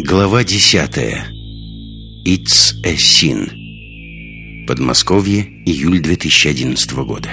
Глава 10. It's a Sin. Подмосковье, июль 2011 года.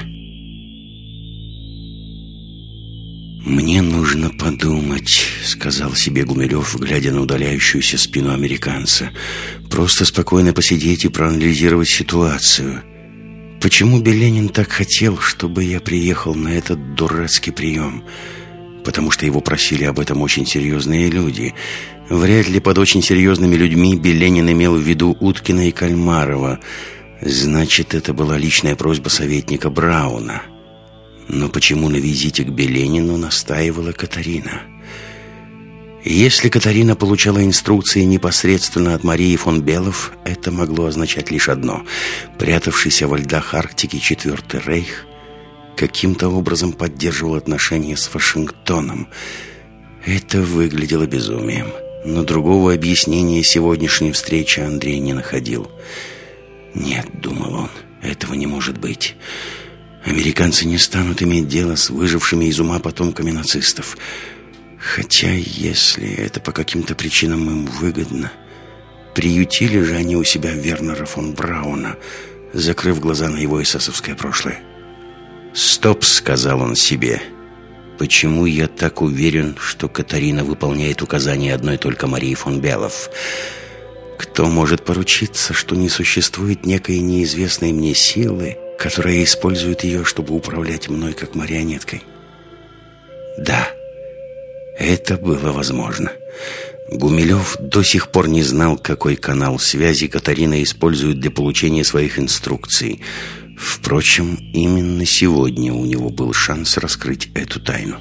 «Мне нужно подумать», — сказал себе Гумилев, глядя на удаляющуюся спину американца. «Просто спокойно посидеть и проанализировать ситуацию. Почему Беленин так хотел, чтобы я приехал на этот дурацкий прием? Потому что его просили об этом очень серьезные люди. Вряд ли под очень серьезными людьми Беленин имел в виду Уткина и Кальмарова. Значит, это была личная просьба советника Брауна. Но почему на визите к Беленину настаивала Катарина? Если Катарина получала инструкции непосредственно от Марии фон Белов, это могло означать лишь одно: прятавшийся во льдах Арктики Четвертый Рейх каким-то образом поддерживал отношения с Вашингтоном. Это выглядело безумием, но другого объяснения сегодняшней встречи Андрей не находил. «Нет», — думал он, — «этого не может быть. Американцы не станут иметь дело с выжившими из ума потомками нацистов. Хотя, если это по каким-то причинам им выгодно, приютили же они у себя Вернера фон Брауна, закрыв глаза на его эсэсовское прошлое». «Стоп», — сказал он себе. «Почему я так уверен, что Катарина выполняет указания одной только Марии фон Белов? Кто может поручиться, что не существует некой неизвестной мне силы, которая использует ее, чтобы управлять мной как марионеткой?» Да, это было возможно. Гумилев до сих пор не знал, какой канал связи Катарина использует для получения своих инструкций. Впрочем, именно сегодня у него был шанс раскрыть эту тайну.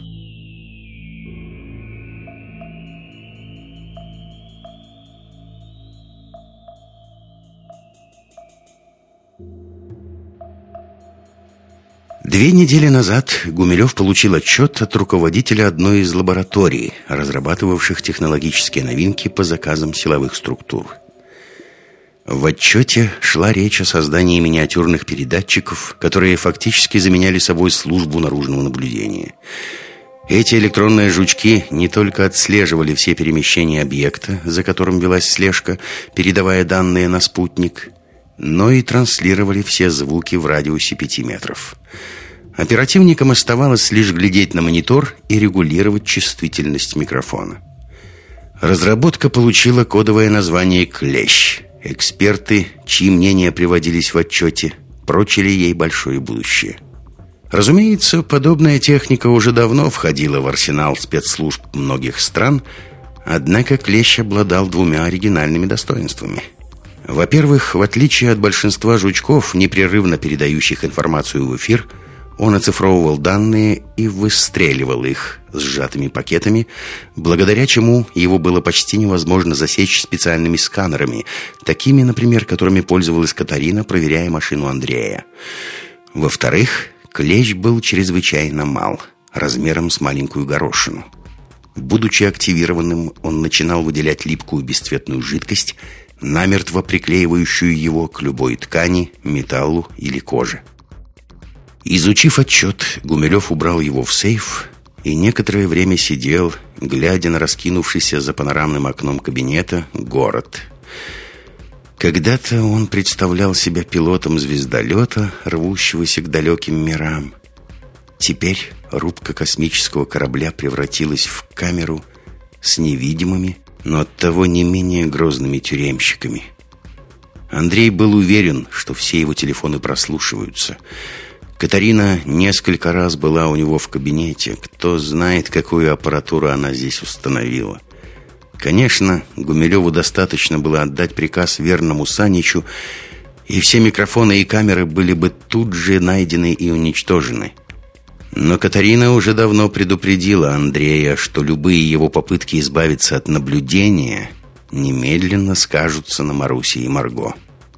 Две недели назад Гумилев получил отчет от руководителя одной из лабораторий, разрабатывавших технологические новинки по заказам силовых структур. В отчете шла речь о создании миниатюрных передатчиков, которые фактически заменяли собой службу наружного наблюдения. Эти электронные жучки не только отслеживали все перемещения объекта, за которым велась слежка, передавая данные на спутник, но и транслировали все звуки в радиусе 5 метров. Оперативникам оставалось лишь глядеть на монитор и регулировать чувствительность микрофона. Разработка получила кодовое название «Клещ». Эксперты, чьи мнения приводились в отчете, прочили ей большое будущее. Разумеется, подобная техника уже давно входила в арсенал спецслужб многих стран, однако Клещ обладал двумя оригинальными достоинствами. Во-первых, в отличие от большинства жучков, непрерывно передающих информацию в эфир, он оцифровывал данные и выстреливал их сжатыми пакетами, благодаря чему его было почти невозможно засечь специальными сканерами, такими, например, которыми пользовалась Катарина, проверяя машину Андрея. Во-вторых, Клещ был чрезвычайно мал, размером с маленькую горошину. Будучи активированным, он начинал выделять липкую бесцветную жидкость, намертво приклеивающую его к любой ткани, металлу или коже. Изучив отчет, Гумилев убрал его в сейф и некоторое время сидел, глядя на раскинувшийся за панорамным окном кабинета город. Когда-то он представлял себя пилотом звездолета, рвущегося к далеким мирам. Теперь рубка космического корабля превратилась в камеру с невидимыми, но оттого не менее грозными тюремщиками. Андрей был уверен, что все его телефоны прослушиваются. Катарина несколько раз была у него в кабинете. Кто знает, какую аппаратуру она здесь установила. Конечно, Гумилеву достаточно было отдать приказ верному Саничу, и все микрофоны и камеры были бы тут же найдены и уничтожены. Но Катарина уже давно предупредила Андрея, что любые его попытки избавиться от наблюдения немедленно скажутся на Марусе и Марго.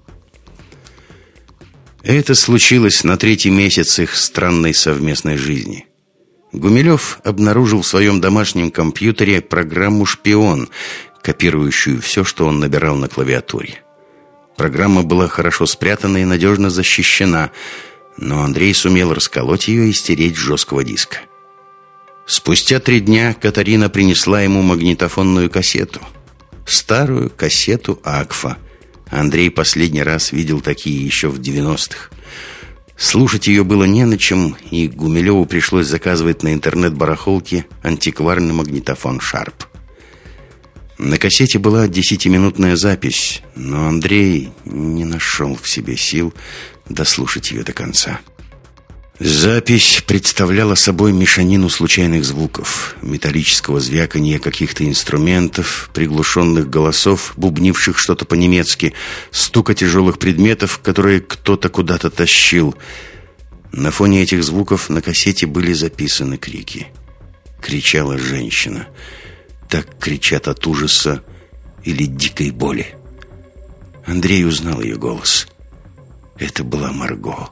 Это случилось на 3-й месяц их странной совместной жизни. Гумилев обнаружил в своем домашнем компьютере программу «Шпион», копирующую все, что он набирал на клавиатуре. Программа была хорошо спрятана и надежно защищена, но Андрей сумел расколоть ее и стереть с жесткого диска. Спустя 3 дня Катарина принесла ему магнитофонную кассету. старую кассету «Акфа». Андрей последний раз видел такие еще в 90-х. Слушать ее было не на чем, и Гумилеву пришлось заказывать на интернет-барахолке антикварный магнитофон «Шарп». На кассете была 10-минутная запись, но Андрей не нашел в себе сил дослушать ее до конца. Запись представляла собой мешанину случайных звуков, металлического звяканья каких-то инструментов, приглушенных голосов, бубнивших что-то по-немецки, стука тяжелых предметов, которые кто-то куда-то тащил. На фоне этих звуков на кассете были записаны крики. Кричала женщина. Так кричат от ужаса или дикой боли. Андрей узнал ее голос. Это была Марго.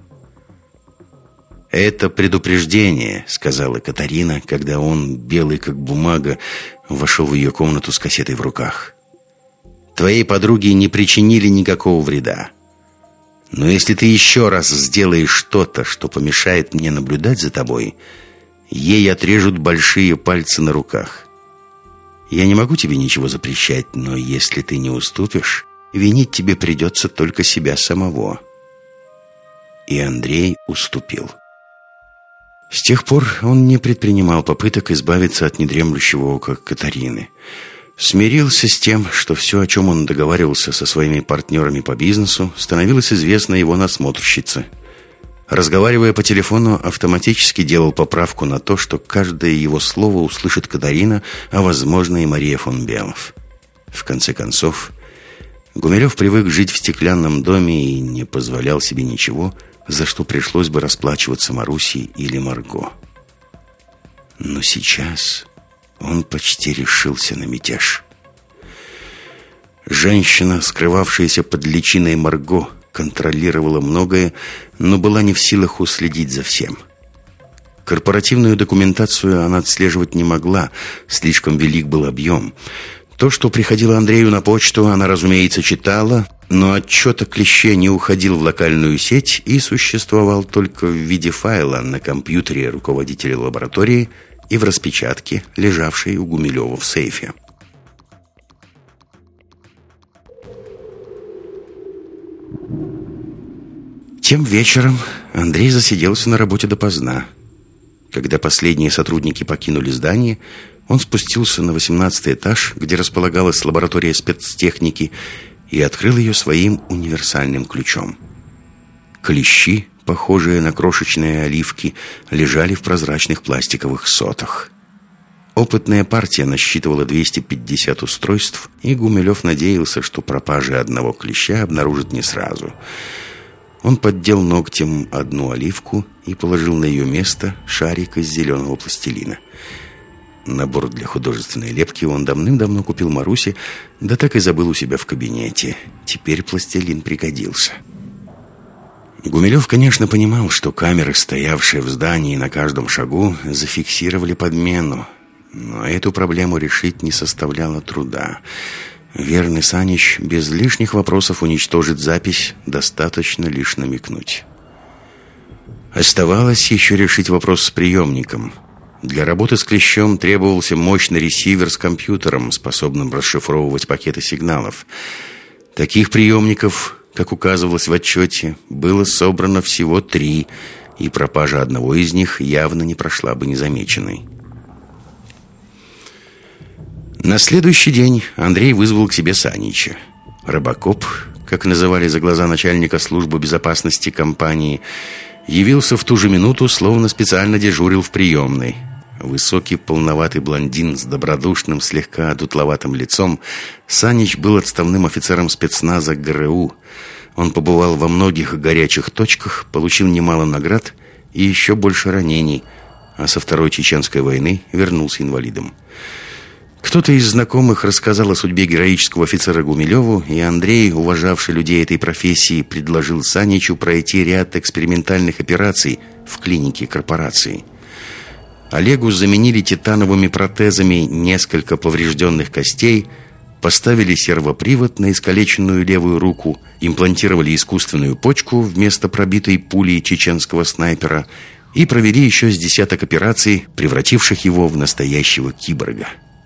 «Это предупреждение», — сказала Катарина, когда он, белый как бумага, вошел в ее комнату с кассетой в руках. «Твоей подруге не причинили никакого вреда. Но если ты еще раз сделаешь что-то, что помешает мне наблюдать за тобой, ей отрежут большие пальцы на руках. Я не могу тебе ничего запрещать, но если ты не уступишь, винить тебе придется только себя самого». И Андрей уступил. С тех пор он не предпринимал попыток избавиться от недремлющего ока Катарины. Смирился с тем, что все, о чем он договаривался со своими партнерами по бизнесу, становилось известно его насмотрщице. Разговаривая по телефону, автоматически делал поправку на то, что каждое его слово услышит Катарина, а, возможно, и Мария фон Белов. В конце концов, Гумилев привык жить в стеклянном доме и не позволял себе ничего, за что пришлось бы расплачиваться Марусе или Марго. Но сейчас он почти решился на мятеж. Женщина, скрывавшаяся под личиной Марго, контролировала многое, но была не в силах уследить за всем. Корпоративную документацию она отслеживать не могла, слишком велик был объем. То, что приходило Андрею на почту, она, разумеется, читала, но отчет о клеще не уходил в локальную сеть и существовал только в виде файла на компьютере руководителя лаборатории и в распечатке, лежавшей у Гумилева в сейфе. Тем вечером Андрей засиделся на работе допоздна. Когда последние сотрудники покинули здание, он спустился на 18-й этаж, где располагалась лаборатория спецтехники, и открыл ее своим универсальным ключом. Клещи, похожие на крошечные оливки, лежали в прозрачных пластиковых сотах. Опытная партия насчитывала 250 устройств, и Гумилев надеялся, что пропажи одного клеща обнаружат не сразу. Он поддел ногтем одну оливку и положил на ее место шарик из зеленого пластилина. Набор для художественной лепки он давным-давно купил Марусе, да так и забыл у себя в кабинете. Теперь пластилин пригодился. Гумилев, конечно, понимал, что камеры, стоявшие в здании на каждом шагу, зафиксировали подмену, но эту проблему решить не составляло труда. Верный Санич без лишних вопросов уничтожит запись, достаточно лишь намекнуть. Оставалось еще решить вопрос с приемником. Для работы с клещом требовался мощный ресивер с компьютером, способным расшифровывать пакеты сигналов. Таких приемников, как указывалось в отчете, было собрано всего 3, и пропажа одного из них явно не прошла бы незамеченной. На следующий день Андрей вызвал к себе Санича. Робокоп, как называли за глаза начальника службы безопасности компании, явился в ту же минуту, словно специально дежурил в приемной. Высокий, полноватый блондин с добродушным, слегка одутловатым лицом, Санич был отставным офицером спецназа ГРУ. Он побывал во многих горячих точках, получил немало наград и еще больше ранений, а со Второй Чеченской войны вернулся инвалидом. Кто-то из знакомых рассказал о судьбе героического офицера Гумилеву, и Андрей, уважавший людей этой профессии, предложил Саничу пройти ряд экспериментальных операций в клинике корпорации. Олегу заменили титановыми протезами несколько поврежденных костей, поставили сервопривод на искалеченную левую руку, имплантировали искусственную почку вместо пробитой пули чеченского снайпера и провели еще с десяток операций, превративших его в настоящего киборга.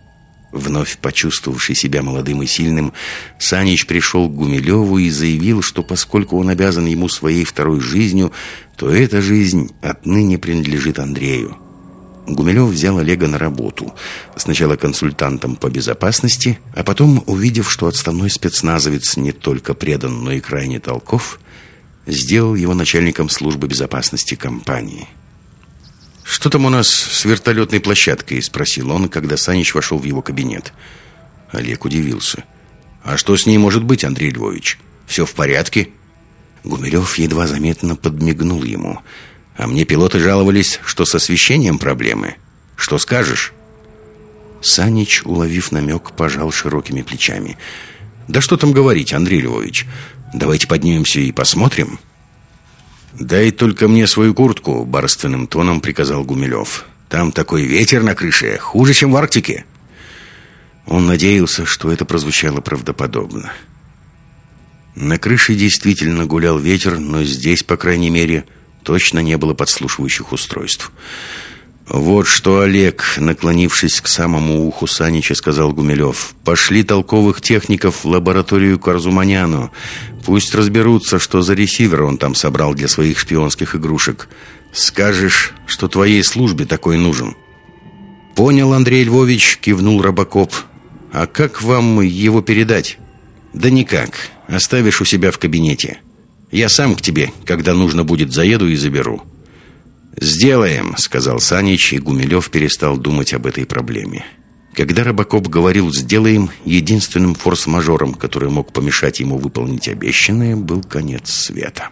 Вновь почувствовавший себя молодым и сильным, Санич пришел к Гумилеву и заявил, что поскольку он обязан ему своей второй жизнью, то эта жизнь отныне принадлежит Андрею. Гумилев взял Олега на работу. Сначала консультантом по безопасности, а потом, увидев, что отставной спецназовец не только предан, но и крайне толков, сделал его начальником службы безопасности компании. «Что там у нас с вертолетной площадкой?» — спросил он, когда Санич вошел в его кабинет. Олег удивился. «А что с ней может быть, Андрей Львович? Все в порядке?» Гумилев едва заметно подмигнул ему. «А мне пилоты жаловались, что с освещением проблемы. Что скажешь?» Санич, уловив намек, пожал широкими плечами. «Да что там говорить, Андрей Львович? Давайте поднимемся и посмотрим». «Дай только мне свою куртку», — барственным тоном приказал Гумилев. «Там такой ветер на крыше, хуже, чем в Арктике». Он надеялся, что это прозвучало правдоподобно. На крыше действительно гулял ветер, но здесь, по крайней мере, точно не было подслушивающих устройств. «Вот что, Олег», наклонившись к самому уху Санича, сказал Гумилев, «пошли толковых техников в лабораторию к Арзуманяну. Пусть разберутся, что за ресивер он там собрал для своих шпионских игрушек. Скажешь, что твоей службе такой нужен». «Понял, Андрей Львович», кивнул Робокоп. «А как вам его передать?» «Да никак. Оставишь у себя в кабинете. Я сам к тебе, когда нужно будет, заеду и заберу». «Сделаем», — сказал Санич, и Гумилев перестал думать об этой проблеме. Когда Робокоп говорил «сделаем», единственным форс-мажором, который мог помешать ему выполнить обещанное, был конец света.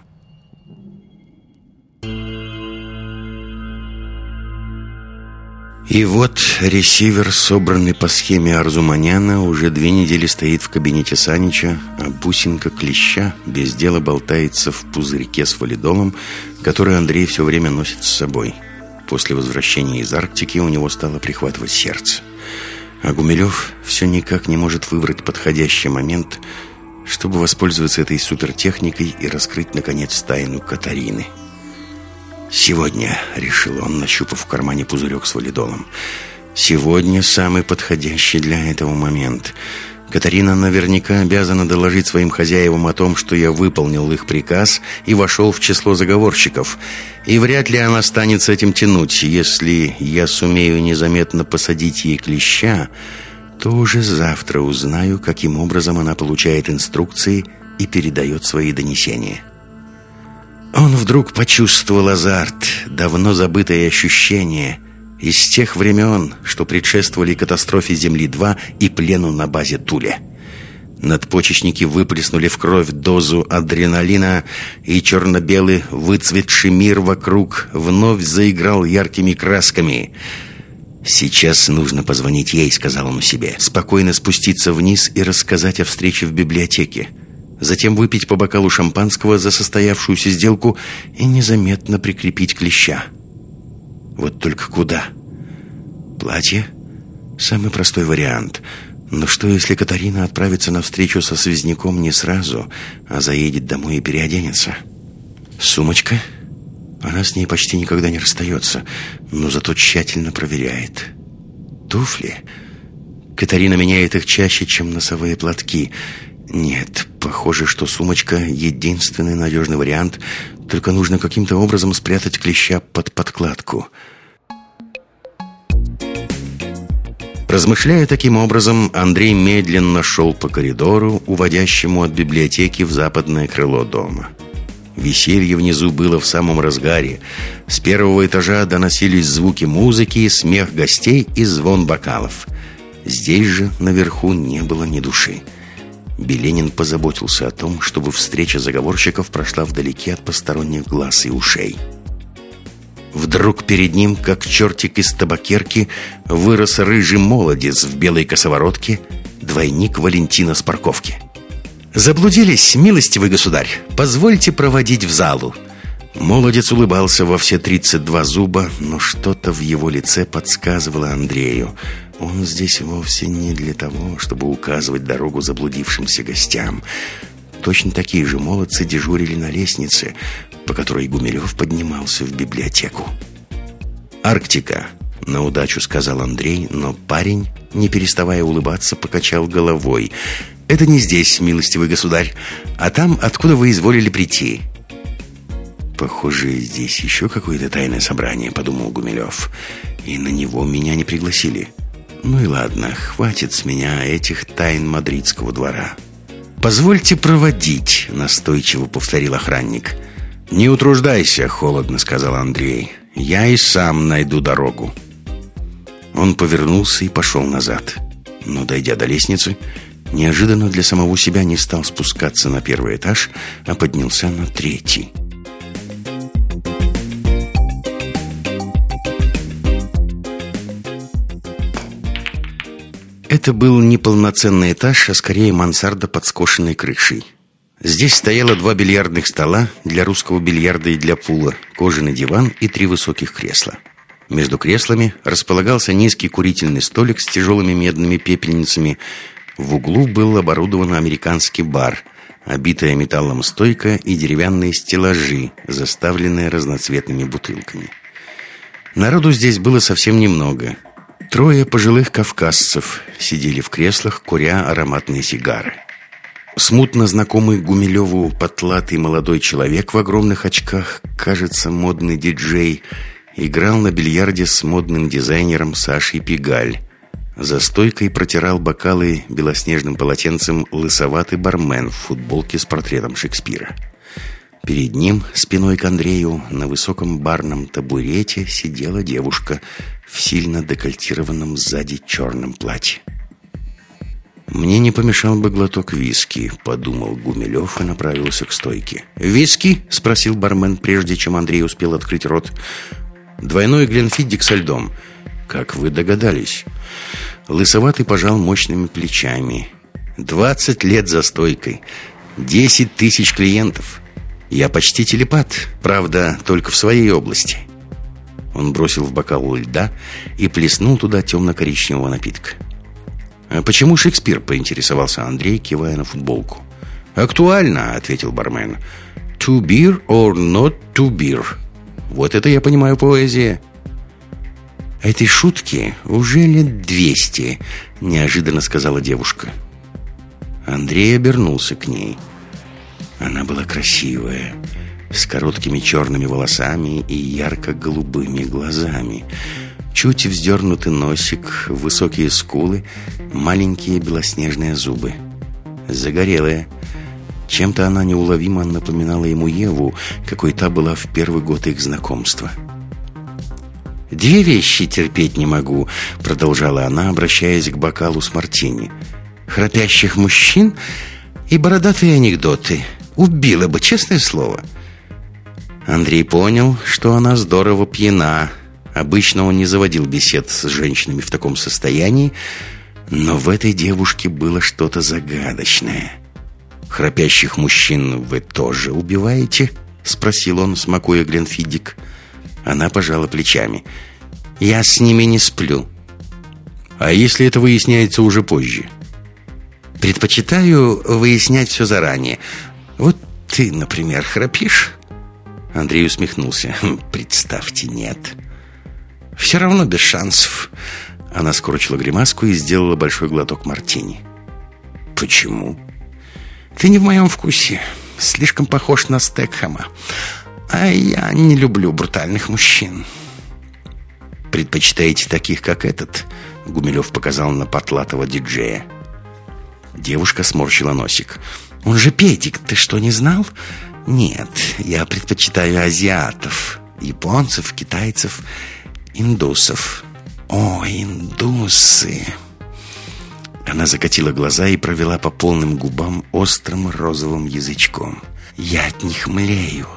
И вот ресивер, собранный по схеме Арзуманяна, уже 2 недели стоит в кабинете Санича, а бусинка клеща без дела болтается в пузырьке с валидолом, который Андрей все время носит с собой. После возвращения из Арктики у него стало прихватывать сердце. А Гумилев все никак не может выбрать подходящий момент, чтобы воспользоваться этой супертехникой и раскрыть, наконец, тайну Катарины. «Сегодня», — решил он, нащупав в кармане пузырек с валидолом, «сегодня самый подходящий для этого момент. Катарина наверняка обязана доложить своим хозяевам о том, что я выполнил их приказ и вошел в число заговорщиков. И вряд ли она станет с этим тянуть. Если я сумею незаметно посадить ей клеща, то уже завтра узнаю, каким образом она получает инструкции и передает свои донесения». Он вдруг почувствовал азарт, давно забытое ощущение из тех времен, что предшествовали катастрофе Земли-2 и плену на базе Туля. Надпочечники выплеснули в кровь дозу адреналина, и черно-белый выцветший мир вокруг вновь заиграл яркими красками. «Сейчас нужно позвонить ей», — сказал он себе, «спокойно спуститься вниз и рассказать о встрече в библиотеке. Затем выпить по бокалу шампанского за состоявшуюся сделку и незаметно прикрепить клеща. Вот только куда? Платье? Самый простой вариант. Но что, если Катарина отправится на встречу со связняком не сразу, а заедет домой и переоденется? Сумочка? Она с ней почти никогда не расстается, но зато тщательно проверяет. Туфли? Катарина меняет их чаще, чем носовые платки. Нет, похоже, что сумочка — единственный надежный вариант, только нужно каким-то образом спрятать клеща под подкладку. Размышляя таким образом, Андрей медленно шел по коридору, уводящему от библиотеки в западное крыло дома. Веселье внизу было в самом разгаре. С 1-го этажа доносились звуки музыки, смех гостей и звон бокалов. Здесь же, наверху, не было ни души. Беленин позаботился о том, чтобы встреча заговорщиков прошла вдалеке от посторонних глаз и ушей. Вдруг перед ним, как чертик из табакерки, вырос рыжий молодец в белой косоворотке, двойник Валентина с парковки. «Заблудились, милостивый государь? Позвольте проводить в залу». Молодец улыбался во все 32 зуба, но что-то в его лице подсказывало Андрею: он здесь вовсе не для того, чтобы указывать дорогу заблудившимся гостям. Точно такие же молодцы дежурили на лестнице, по которой Гумилев поднимался в библиотеку. «Арктика», — на удачу сказал Андрей, но парень не переставая улыбаться, покачал головой. «Это не здесь, милостивый государь, а там, откуда вы изволили прийти». «Похоже, здесь еще какое-то тайное собрание», — подумал Гумилев. «И на него меня не пригласили. Ну и ладно, хватит с меня этих тайн мадридского двора». «Позвольте проводить», — настойчиво повторил охранник. «Не утруждайся», — холодно сказал Андрей. «Я и сам найду дорогу». Он повернулся и пошел назад. Но, дойдя до лестницы, неожиданно для самого себя не стал спускаться на первый этаж, а поднялся на третий. Это был не полноценный этаж, а скорее мансарда под скошенной крышей. Здесь стояло 2 бильярдных стола для русского бильярда и для пула, кожаный диван и 3 высоких кресла. Между креслами располагался низкий курительный столик с тяжелыми медными пепельницами. В углу был оборудован американский бар, обитая металлом стойка и деревянные стеллажи, заставленные разноцветными бутылками. Народу здесь было совсем немного. 3 пожилых кавказцев сидели в креслах, куря ароматные сигары. Смутно знакомый Гумилеву потлатый молодой человек в огромных очках, кажется, модный диджей, играл на бильярде с модным дизайнером Сашей Пигаль. За стойкой протирал бокалы белоснежным полотенцем лысоватый бармен в футболке с портретом Шекспира. Перед ним, спиной к Андрею, на высоком барном табурете сидела девушка в сильно декольтированном сзади черном платье. «Мне не помешал бы глоток виски», — подумал Гумилев и направился к стойке. «Виски?» — спросил бармен, прежде чем Андрей успел открыть рот. «Двойной Гленфиддик со льдом». «Как вы догадались?» Лысоватый пожал мощными плечами. 20 лет за стойкой, 10 тысяч клиентов. Я почти телепат, правда, только в своей области». Он бросил в бокал льда и плеснул туда темно-коричневого напитка. «А почему Шекспир?» — поинтересовался Андрей, кивая на футболку. «Актуально», — ответил бармен. «To beer or not to beer». Вот это я понимаю поэзия. «Этой шутки уже лет 200», — неожиданно сказала девушка. Андрей обернулся к ней. Она была красивая, с короткими черными волосами и ярко-голубыми глазами. Чуть вздернутый носик, высокие скулы, маленькие белоснежные зубы. Загорелая. Чем-то она неуловимо напоминала ему Еву, какой та была в первый год их знакомства. «2 вещи терпеть не могу», — продолжала она, обращаясь к бокалу с мартини. «Храпящих мужчин и бородатые анекдоты. Убила бы, честное слово». Андрей понял, что она здорово пьяна. Обычно он не заводил бесед с женщинами в таком состоянии, но в этой девушке было что-то загадочное. «Храпящих мужчин вы тоже убиваете?» — спросил он, смакуя Гленфиддик. Она пожала плечами. «Я с ними не сплю». «А если это выясняется уже позже?» «Предпочитаю выяснять все заранее. Вот ты, например, храпишь?» Андрей усмехнулся. «Представьте, нет». «Все равно без шансов». Она скорчила гримаску и сделала большой глоток мартини. «Почему?» «Ты не в моем вкусе. Слишком похож на Стекхэма. А я не люблю брутальных мужчин». «Предпочитаете таких, как этот?» Гумилев показал на потлатого диджея. Девушка сморщила носик. «Он же педик, ты что, не знал?» «Нет, я предпочитаю азиатов, японцев, китайцев, индусов». «О, индусы!» Она закатила глаза и провела по полным губам острым розовым язычком. «Я от них млею».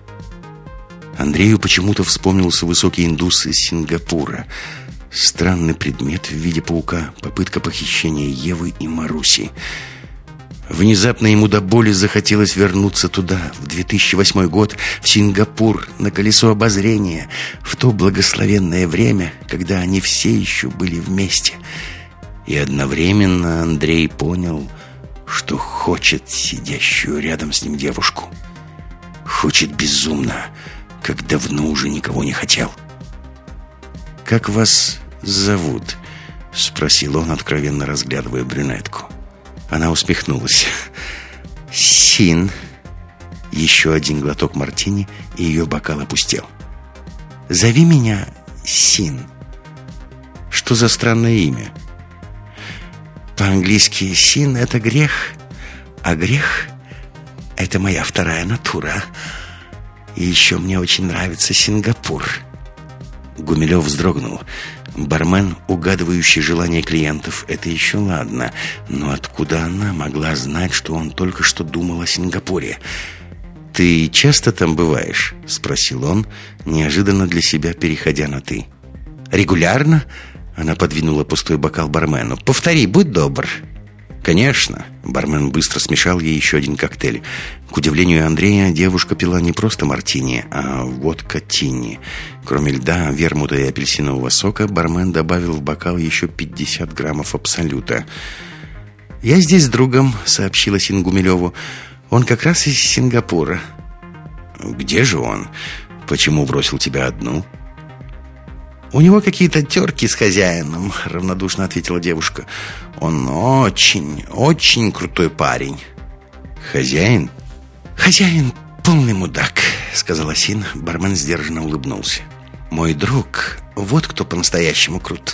Андрею почему-то вспомнился высокий индус из Сингапура. Странный предмет в виде паука. Попытка похищения Евы и Маруси. Внезапно ему до боли захотелось вернуться туда, в 2008 год, в Сингапур, на колесо обозрения, в то благословенное время, когда они все еще были вместе. И одновременно Андрей понял, что хочет сидящую рядом с ним девушку. Хочет безумно, как давно уже никого не хотел. «Как вас зовут?» — спросил он, откровенно разглядывая брюнетку. Она усмехнулась. «Син». Еще один глоток мартини, и ее бокал опустел. «Зови меня Син». «Что за странное имя?» «По-английски Син — это грех, а грех — это моя вторая натура. И еще мне очень нравится Сингапур». Гумилев вздрогнул. Бармен, угадывающий желания клиентов, это еще ладно. Но откуда она могла знать, что он только что думал о Сингапуре? «Ты часто там бываешь?» — спросил он, неожиданно для себя переходя на «ты». «Регулярно?» — она подвинула пустой бокал бармену. «Повтори, будь добр». «Конечно». Бармен быстро смешал ей еще один коктейль. К удивлению Андрея, девушка пила не просто мартини, а водка тинни. Кроме льда, вермута и апельсинового сока, бармен добавил в бокал еще 50 граммов абсолюта. «Я здесь с другом», — сообщила Син Гумилеву. «Он как раз из Сингапура». «Где же он? Почему бросил тебя одну?» «У него какие-то терки с хозяином», — равнодушно ответила девушка. «Он очень, очень крутой парень». «Хозяин?» «Хозяин полный мудак», — сказала Син. Бармен сдержанно улыбнулся. «Мой друг, вот кто по-настоящему крут».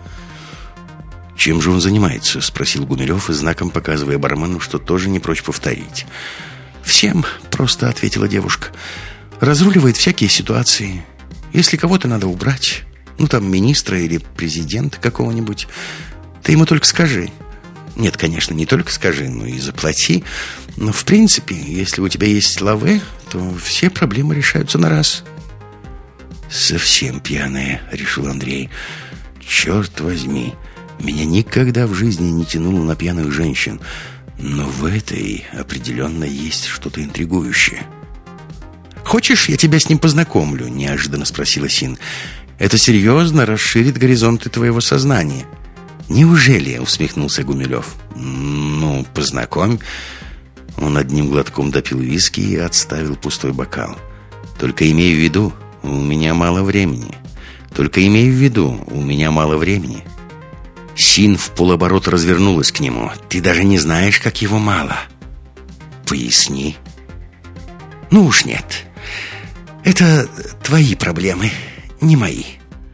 «Чем же он занимается?» — спросил Гумилев, и знаком показывая бармену, что тоже не прочь повторить. «Всем», — просто ответила девушка. «Разруливает всякие ситуации. Если кого-то надо убрать, ну там министра или президента какого-нибудь, ты ему только скажи. Нет, конечно, не только скажи, но и заплати. Но в принципе, если у тебя есть лаве, то все проблемы решаются на раз». «Совсем пьяная», — решил Андрей. «Черт возьми, меня никогда в жизни не тянуло на пьяных женщин, но в этой определенно есть что-то интригующее». «Хочешь, я тебя с ним познакомлю?» — неожиданно спросила Син. «Это серьезно расширит горизонты твоего сознания». «Неужели?» — усмехнулся Гумилев. «Ну, познакомь». Он одним глотком допил виски и отставил пустой бокал. «Только имей в виду, у меня мало времени. Только имей в виду, у меня мало времени». Син в полоборота развернулась к нему. «Ты даже не знаешь, как его мало». «Поясни». «Ну уж нет. Это твои проблемы, не мои».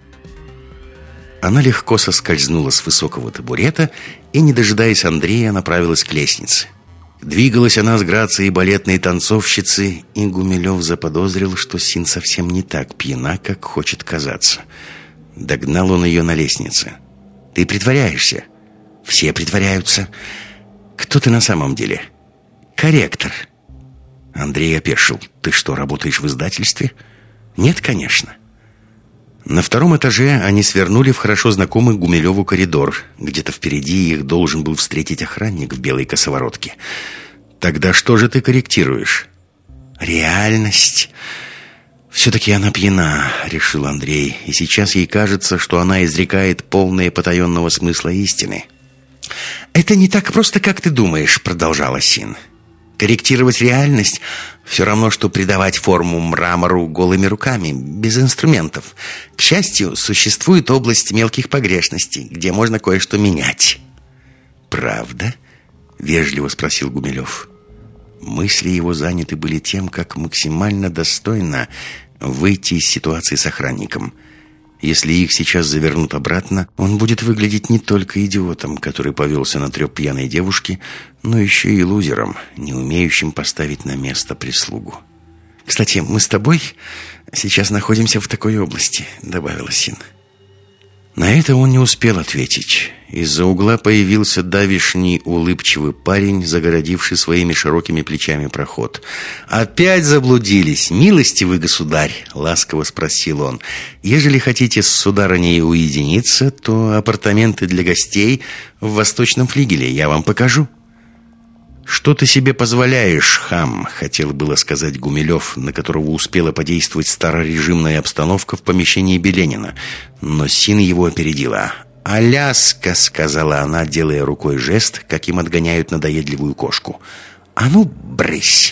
Она легко соскользнула с высокого табурета и, не дожидаясь Андрея, направилась к лестнице. Двигалась она с грацией балетной танцовщицы, и Гумилев заподозрил, что Син совсем не так пьяна, как хочет казаться. Догнал он ее на лестнице. «Ты притворяешься?» «Все притворяются». «Кто ты на самом деле?» «Корректор». Андрей опешил. «Ты что, работаешь в издательстве?» «Нет, конечно». На втором этаже они свернули в хорошо знакомый Гумилеву коридор. Где-то впереди их должен был встретить охранник в белой косоворотке. «Тогда что же ты корректируешь?» «Реальность». «Все-таки она пьяна», — решил Андрей. «И сейчас ей кажется, что она изрекает полное потаенного смысла истины». «Это не так просто, как ты думаешь», — продолжала Син. «Корректировать реальность все равно, что придавать форму мрамору голыми руками, без инструментов. К счастью, существует область мелких погрешностей, где можно кое-что менять». «Правда?» — вежливо спросил Гумилев. Мысли его заняты были тем, как максимально достойно выйти из ситуации с охранником. Если их сейчас завернут обратно, он будет выглядеть не только идиотом, который повелся на треп пьяной девушки, но еще и лузером, не умеющим поставить на место прислугу. «Кстати, мы с тобой сейчас находимся в такой области», — добавила Син. На это он не успел ответить. Из-за угла появился давишний улыбчивый парень, загородивший своими широкими плечами проход. «Опять заблудились, милостивый государь?» — ласково спросил он. «Ежели хотите с сударыней уединиться, то апартаменты для гостей в восточном флигеле я вам покажу». «Что ты себе позволяешь, хам?» — хотел было сказать Гумилев, на которого успела подействовать старорежимная обстановка в помещении Беленина. Но Син его опередила. «Аляска!» — сказала она, делая рукой жест, каким отгоняют надоедливую кошку. «А ну, брысь!»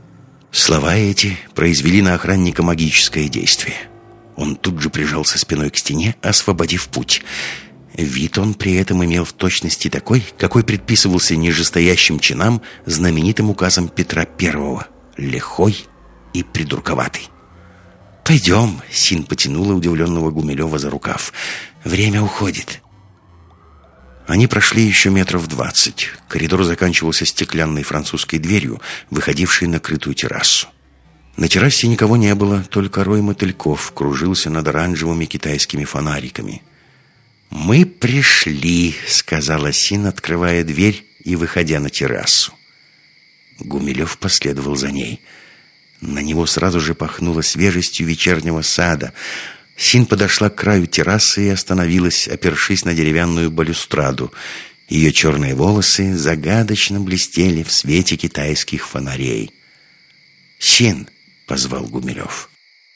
Слова эти произвели на охранника магическое действие. Он тут же прижался спиной к стене, освободив путь. Вид он при этом имел в точности такой, какой предписывался нижестоящим чинам знаменитым указом Петра I: лихой и придурковатый. «Пойдем», — Син потянула удивленного Гумилева за рукав. «Время уходит». Они прошли еще метров 20. Коридор заканчивался стеклянной французской дверью, выходившей на крытую террасу. На террасе никого не было, только рой мотыльков кружился над оранжевыми китайскими фонариками. «Мы пришли», — сказала Син, открывая дверь и выходя на террасу. Гумилев последовал за ней. На него сразу же пахнуло свежестью вечернего сада. Син подошла к краю террасы и остановилась, опершись на деревянную балюстраду. Ее черные волосы загадочно блестели в свете китайских фонарей. «Син!» — позвал Гумилев.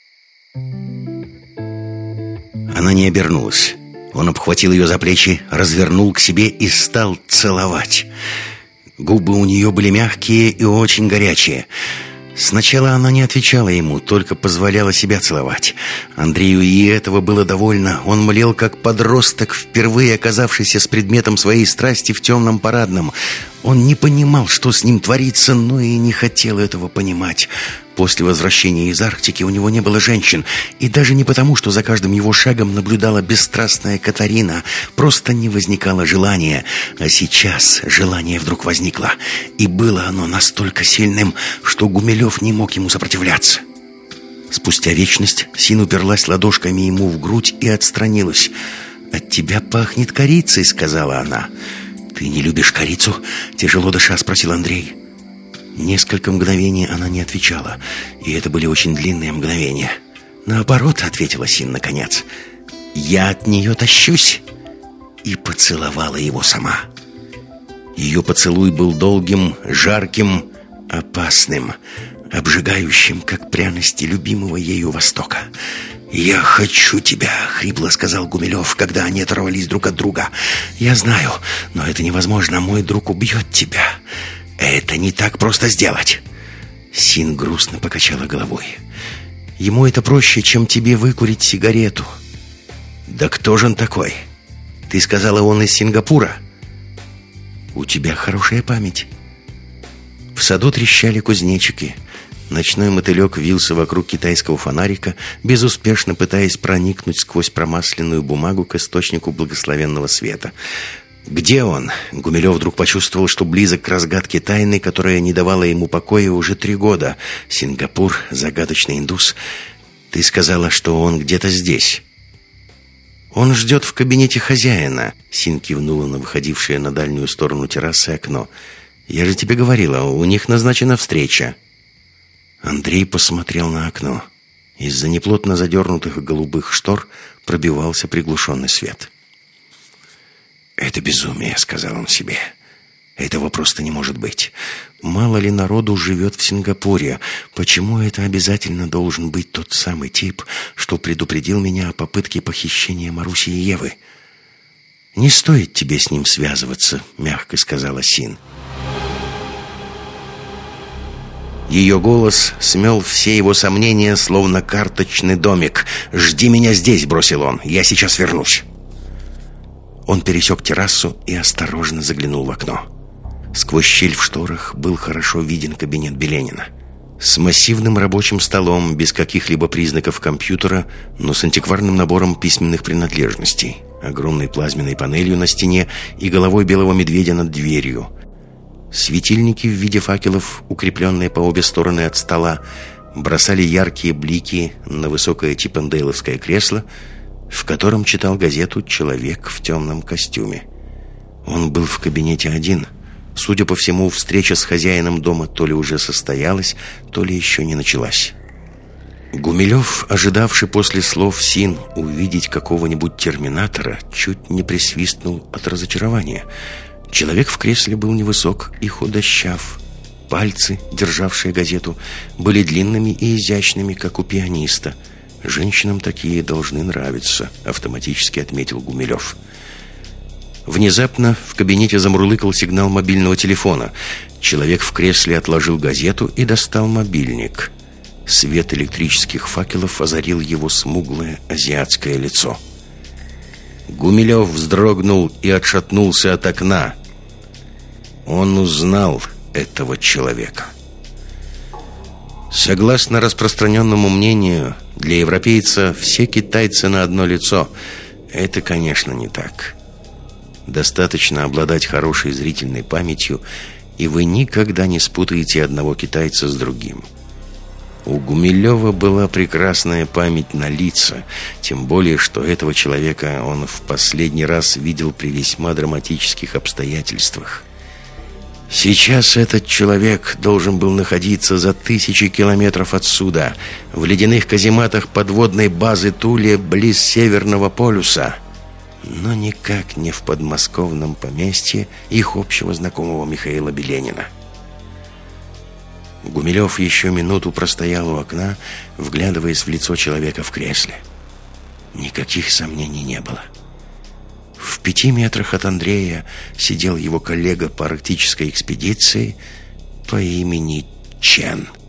Она не обернулась. Он обхватил ее за плечи, развернул к себе и стал целовать. Губы у нее были мягкие и очень горячие. Сначала она не отвечала ему, только позволяла себя целовать. Андрею и этого было довольно. Он млел, как подросток, впервые оказавшийся с предметом своей страсти в темном парадном. Он не понимал, что с ним творится, но и не хотел этого понимать. После возвращения из Арктики у него не было женщин. И даже не потому, что за каждым его шагом наблюдала бесстрастная Катарина. Просто не возникало желания. А сейчас желание вдруг возникло. И было оно настолько сильным, что Гумилев не мог ему сопротивляться. Спустя вечность Син уперлась ладошками ему в грудь и отстранилась. «От тебя пахнет корицей», — сказала она. «Ты не любишь корицу?» — тяжело дыша спросил Андрей. Несколько мгновений она не отвечала, и это были очень длинные мгновения. «Наоборот», — ответила Син наконец, — «я от нее тащусь». И поцеловала его сама. Ее поцелуй был долгим, жарким, опасным, обжигающим, как пряности любимого ею Востока. «Я хочу тебя», — хрипло сказал Гумилев, когда они оторвались друг от друга. «Я знаю, но это невозможно. Мой друг убьет тебя. Это не так просто сделать». Син грустно покачала головой. «Ему это проще, чем тебе выкурить сигарету». «Да кто же он такой? Ты сказала, он из Сингапура?» «У тебя хорошая память». В саду трещали кузнечики. Ночной мотылек вился вокруг китайского фонарика, безуспешно пытаясь проникнуть сквозь промасленную бумагу к источнику благословенного света. «Где он?» Гумилев вдруг почувствовал, что близок к разгадке тайны, которая не давала ему покоя уже 3 года. Сингапур, загадочный индус. Ты сказала, что он где-то здесь. «Он ждет в кабинете хозяина», — Син кивнула на выходившее на дальнюю сторону террасы окно. «Я же тебе говорила, у них назначена встреча». Андрей посмотрел на окно. Из-за неплотно задернутых голубых штор пробивался приглушенный свет. «Это безумие», — сказал он себе. «Этого просто не может быть. Мало ли народу живет в Сингапуре. Почему это обязательно должен быть тот самый тип, что предупредил меня о попытке похищения Маруси и Евы?» «Не стоит тебе с ним связываться», — мягко сказала Син. Ее голос смел все его сомнения, словно карточный домик. «Жди меня здесь», — бросил он. «Я сейчас вернусь». Он пересек террасу и осторожно заглянул в окно. Сквозь щель в шторах был хорошо виден кабинет Беленина. С массивным рабочим столом, без каких-либо признаков компьютера, но с антикварным набором письменных принадлежностей, огромной плазменной панелью на стене и головой белого медведя над дверью. Светильники в виде факелов, укрепленные по обе стороны от стола, бросали яркие блики на высокое чиппендейловское кресло, в котором читал газету человек в темном костюме. Он был в кабинете один. Судя по всему, встреча с хозяином дома то ли уже состоялась, то ли еще не началась. Гумилев, ожидавший после слов Син увидеть какого-нибудь терминатора, чуть не присвистнул от разочарования. Человек в кресле был невысок и худощав. Пальцы, державшие газету, были длинными и изящными, как у пианиста. «Женщинам такие должны нравиться», — автоматически отметил Гумилев. Внезапно в кабинете замурлыкал сигнал мобильного телефона. Человек в кресле отложил газету и достал мобильник. Свет электрических факелов озарил его смуглое азиатское лицо. Гумилев вздрогнул и отшатнулся от окна. Он узнал этого человека. Согласно распространенному мнению, для европейца все китайцы на одно лицо. Это, конечно, не так. Достаточно обладать хорошей зрительной памятью, и вы никогда не спутаете одного китайца с другим. У Гумилева была прекрасная память на лица, тем более, что этого человека он в последний раз видел при весьма драматических обстоятельствах. Сейчас этот человек должен был находиться за 1000 километров отсюда, в ледяных казематах подводной базы Туле, близ Северного полюса, но никак не в подмосковном поместье их общего знакомого Михаила Беленина. Гумилев еще минуту простоял у окна, вглядываясь в лицо человека в кресле. Никаких сомнений не было. В 5 метрах от Андрея сидел его коллега по арктической экспедиции по имени Чен.